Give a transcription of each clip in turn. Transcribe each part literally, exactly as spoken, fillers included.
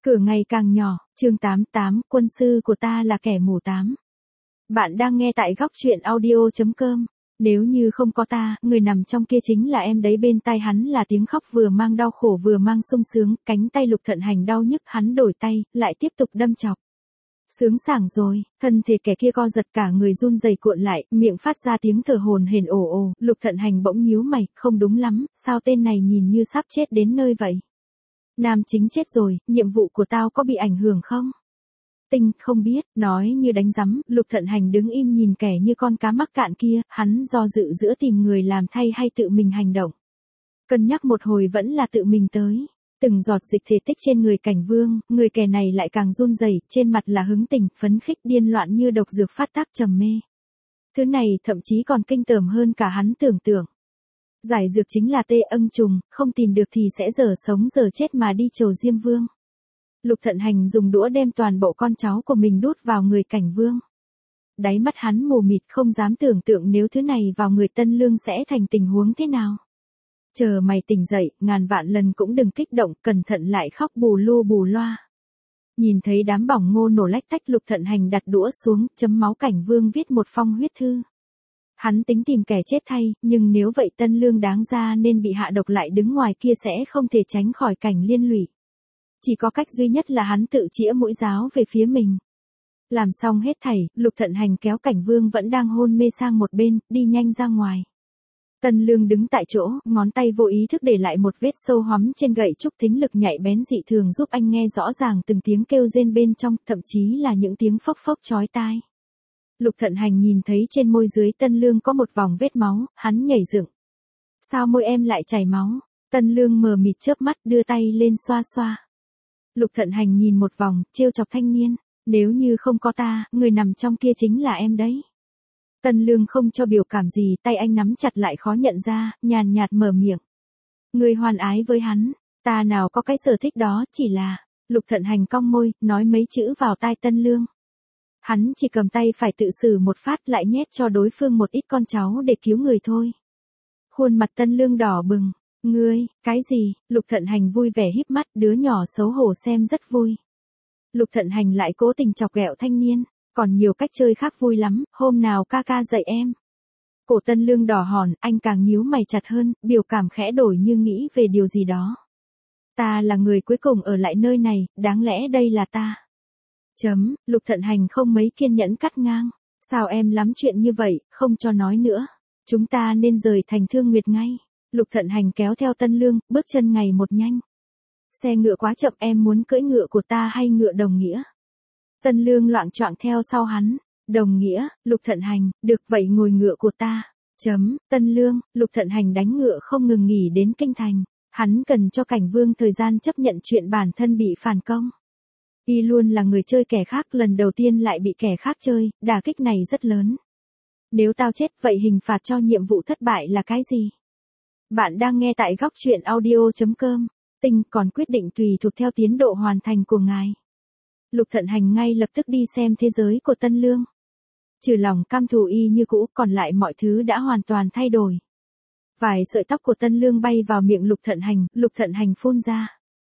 Cửa ngày càng nhỏ, chương tám mươi tám, quân sư của ta là kẻ mù tám. Bạn đang nghe tại góc truyện audio chấm com. Nếu như không có ta, người nằm trong kia chính là em đấy, bên tai hắn là tiếng khóc vừa mang đau khổ vừa mang sung sướng, cánh tay Lục Thận Hành đau nhức, hắn đổi tay, lại tiếp tục đâm chọc. Sướng sảng rồi, thân thể kẻ kia co giật cả người run rẩy cuộn lại, miệng phát ra tiếng thở hổn hển ồ ồ, Lục Thận Hành bỗng nhíu mày, không đúng lắm, sao tên này nhìn như sắp chết đến nơi vậy? Nam chính chết rồi, nhiệm vụ của tao có bị ảnh hưởng không? Tinh, không biết, nói như đánh rắm, Lục Thận Hành đứng im nhìn kẻ như con cá mắc cạn kia, hắn do dự giữa tìm người làm thay hay tự mình hành động. Cân nhắc một hồi vẫn là tự mình tới. Từng giọt dịch thể tích trên người Cảnh Vương, người kẻ này lại càng run rẩy, trên mặt là hứng tình, phấn khích, điên loạn như độc dược phát tác trầm mê. Thứ này thậm chí còn kinh tởm hơn cả hắn tưởng tượng. Giải dược chính là tê ưng trùng, không tìm được thì sẽ dở sống dở chết mà đi chầu Diêm Vương. Lục Thận Hành dùng đũa đem toàn bộ con cháu của mình đút vào người Cảnh Vương. Đáy mắt hắn mù mịt, không dám tưởng tượng nếu thứ này vào người Tân Lương sẽ thành tình huống thế nào. Chờ mày tỉnh dậy, ngàn vạn lần cũng đừng kích động, cẩn thận lại khóc bù lu bù loa. Nhìn thấy đám bỏng ngô nổ lách tách, Lục Thận Hành đặt đũa xuống, chấm máu Cảnh Vương viết một phong huyết thư. Hắn tính tìm kẻ chết thay, nhưng nếu vậy Tân Lương đáng ra nên bị hạ độc lại đứng ngoài kia sẽ không thể tránh khỏi cảnh liên lụy. Chỉ có cách duy nhất là hắn tự chĩa mũi giáo về phía mình. Làm xong hết thảy, Lục Thận Hành kéo Cảnh Vương vẫn đang hôn mê sang một bên, đi nhanh ra ngoài. Tân Lương đứng tại chỗ, ngón tay vô ý thức để lại một vết sâu hoắm trên gậy trúc, thính lực nhạy bén dị thường giúp anh nghe rõ ràng từng tiếng kêu rên bên trong, thậm chí là những tiếng phốc phốc chói tai. Lục Thận Hành nhìn thấy trên môi dưới Tân Lương có một vòng vết máu, hắn nhảy dựng. Sao môi em lại chảy máu? Tân Lương mờ mịt chớp mắt, đưa tay lên xoa xoa. Lục Thận Hành nhìn một vòng, trêu chọc thanh niên. Nếu như không có ta, người nằm trong kia chính là em đấy. Tân Lương không cho biểu cảm gì, tay anh nắm chặt lại khó nhận ra, nhàn nhạt mở miệng. Người hoàn ái với hắn, ta nào có cái sở thích đó, chỉ là... Lục Thận Hành cong môi, nói mấy chữ vào tai Tân Lương. Hắn chỉ cầm tay phải tự xử một phát, lại nhét cho đối phương một ít con cháu để cứu người thôi. Khuôn mặt Tân Lương đỏ bừng. Ngươi, cái gì? Lục Thận Hành vui vẻ híp mắt, đứa nhỏ xấu hổ xem rất vui. Lục Thận Hành lại cố tình chọc ghẹo thanh niên. Còn nhiều cách chơi khác vui lắm, hôm nào ca ca dạy em. Cổ Tân Lương đỏ hòn, anh càng nhíu mày chặt hơn, biểu cảm khẽ đổi như nghĩ về điều gì đó. Ta là người cuối cùng ở lại nơi này, đáng lẽ đây là ta. Chấm, Lục Thận Hành không mấy kiên nhẫn cắt ngang. Sao em lắm chuyện như vậy, không cho nói nữa. Chúng ta nên rời thành Thương Nguyệt ngay. Lục Thận Hành kéo theo Tân Lương, bước chân ngày một nhanh. Xe ngựa quá chậm, em muốn cưỡi ngựa của ta hay ngựa Đồng Nghĩa? Tân Lương loạng choạng theo sau hắn. Đồng Nghĩa, Lục Thận Hành, được vậy ngồi ngựa của ta. Chấm, Tân Lương, Lục Thận Hành đánh ngựa không ngừng nghỉ đến kinh thành. Hắn cần cho Cảnh Vương thời gian chấp nhận chuyện bản thân bị phản công. Y luôn là người chơi kẻ khác, lần đầu tiên lại bị kẻ khác chơi, đả kích này rất lớn. Nếu tao chết, vậy hình phạt cho nhiệm vụ thất bại là cái gì? Bạn đang nghe tại góc truyện audio chấm com. Tinh còn quyết định tùy thuộc theo tiến độ hoàn thành của ngài. Lục Thận Hành ngay lập tức đi xem thế giới của Tân Lương. Trừ lòng cam thù y như cũ, còn lại mọi thứ đã hoàn toàn thay đổi. Vài sợi tóc của Tân Lương bay vào miệng Lục Thận Hành, Lục Thận Hành phun ra.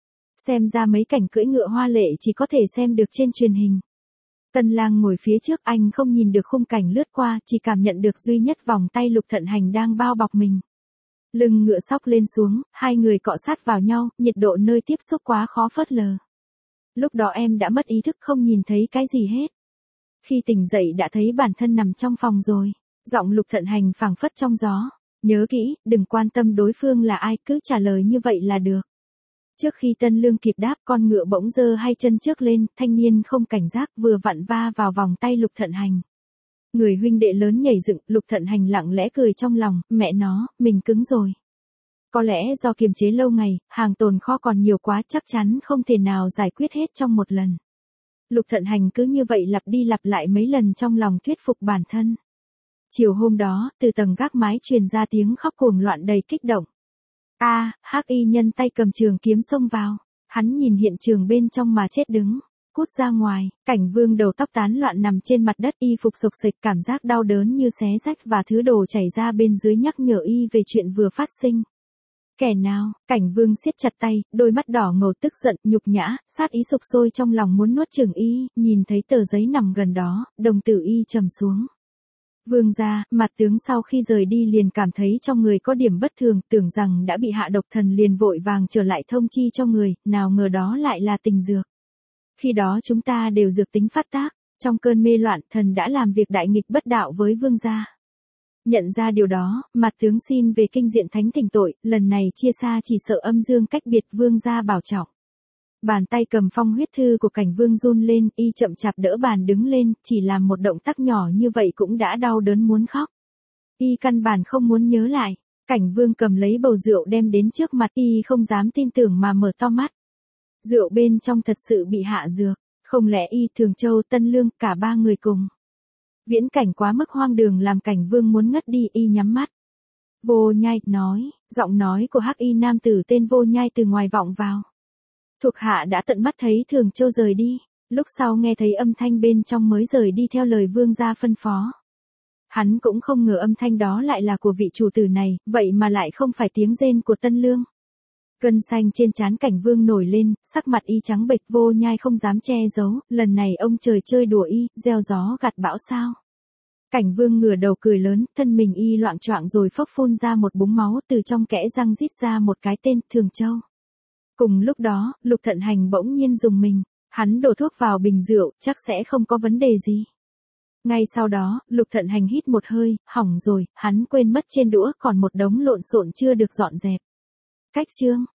Xem ra mấy cảnh cưỡi ngựa hoa lệ chỉ có thể xem được trên truyền hình. Tân Lang ngồi phía trước, anh không nhìn được khung cảnh lướt qua, chỉ cảm nhận được duy nhất vòng tay Lục Thận Hành đang bao bọc mình. Lưng ngựa xóc lên xuống, hai người cọ sát vào nhau, nhiệt độ nơi tiếp xúc quá khó phớt lờ. Lúc đó em đã mất ý thức, không nhìn thấy cái gì hết. Khi tỉnh dậy đã thấy bản thân nằm trong phòng rồi. Giọng Lục Thận Hành phảng phất trong gió. Nhớ kỹ, đừng quan tâm đối phương là ai, cứ trả lời như vậy là được. Trước khi Tân Lương kịp đáp, con ngựa bỗng giơ hai chân trước lên, thanh niên không cảnh giác vừa vặn va vào vòng tay Lục Thận Hành. Người huynh đệ lớn nhảy dựng, Lục Thận Hành lặng lẽ cười trong lòng, mẹ nó, mình cứng rồi. Có lẽ do kiềm chế lâu ngày, hàng tồn kho còn nhiều quá, chắc chắn không thể nào giải quyết hết trong một lần. Lục Thận Hành cứ như vậy lặp đi lặp lại mấy lần trong lòng thuyết phục bản thân. Chiều hôm đó, từ tầng gác mái truyền ra tiếng khóc cuồng loạn đầy kích động. A, Hắc Y nhân tay cầm trường kiếm xông vào. Hắn nhìn hiện trường bên trong mà chết đứng. Cút ra ngoài, Cảnh Vương đầu tóc tán loạn nằm trên mặt đất, y phục sộc sịch, cảm giác đau đớn như xé rách và thứ đồ chảy ra bên dưới nhắc nhở y về chuyện vừa phát sinh. Kẻ nào? Cảnh Vương siết chặt tay, đôi mắt đỏ ngầu tức giận, nhục nhã, sát ý sục sôi trong lòng muốn nuốt chửng y, nhìn thấy tờ giấy nằm gần đó, đồng tử y trầm xuống. Vương gia, mặt tướng sau khi rời đi liền cảm thấy trong người có điểm bất thường, tưởng rằng đã bị hạ độc thần liền vội vàng trở lại thông chi cho người, nào ngờ đó lại là tình dược. Khi đó chúng ta đều dược tính phát tác, trong cơn mê loạn thần đã làm việc đại nghịch bất đạo với vương gia. Nhận ra điều đó, mặt tướng xin về kinh diện thánh thỉnh tội, lần này chia xa chỉ sợ âm dương cách biệt, vương gia bảo trọng. Bàn tay cầm phong huyết thư của Cảnh Vương run lên, y chậm chạp đỡ bàn đứng lên, chỉ làm một động tác nhỏ như vậy cũng đã đau đớn muốn khóc. Y căn bản không muốn nhớ lại. Cảnh Vương cầm lấy bầu rượu đem đến trước mặt, y không dám tin tưởng mà mở to mắt. Rượu bên trong thật sự bị hạ dược, không lẽ y, Thường Châu, Tân Lương, cả ba người cùng. Viễn cảnh quá mức hoang đường làm Cảnh Vương muốn ngất đi, y nhắm mắt. Vô Nhai, nói, giọng nói của hắc y nam tử tên Vô Nhai từ ngoài vọng vào. Thuộc hạ đã tận mắt thấy Thường Châu rời đi, lúc sau nghe thấy âm thanh bên trong mới rời đi theo lời vương gia phân phó. Hắn cũng không ngờ âm thanh đó lại là của vị chủ tử này, vậy mà lại không phải tiếng rên của Tân Lương. Gân xanh trên trán Cảnh Vương nổi lên, sắc mặt y trắng bệch. Vô Nhai không dám che giấu, lần này ông trời chơi đùa y, gieo gió gặt bão sao. Cảnh Vương ngửa đầu cười lớn, thân mình y loạng choạng rồi phốc phun ra một búng máu, từ trong kẽ răng rít ra một cái tên, Thường Châu. Cùng lúc đó, Lục Thận Hành bỗng nhiên dùng mình, hắn đổ thuốc vào bình rượu, chắc sẽ không có vấn đề gì. Ngay sau đó, Lục Thận Hành hít một hơi, hỏng rồi, hắn quên mất trên đũa còn một đống lộn xộn chưa được dọn dẹp. Cách chương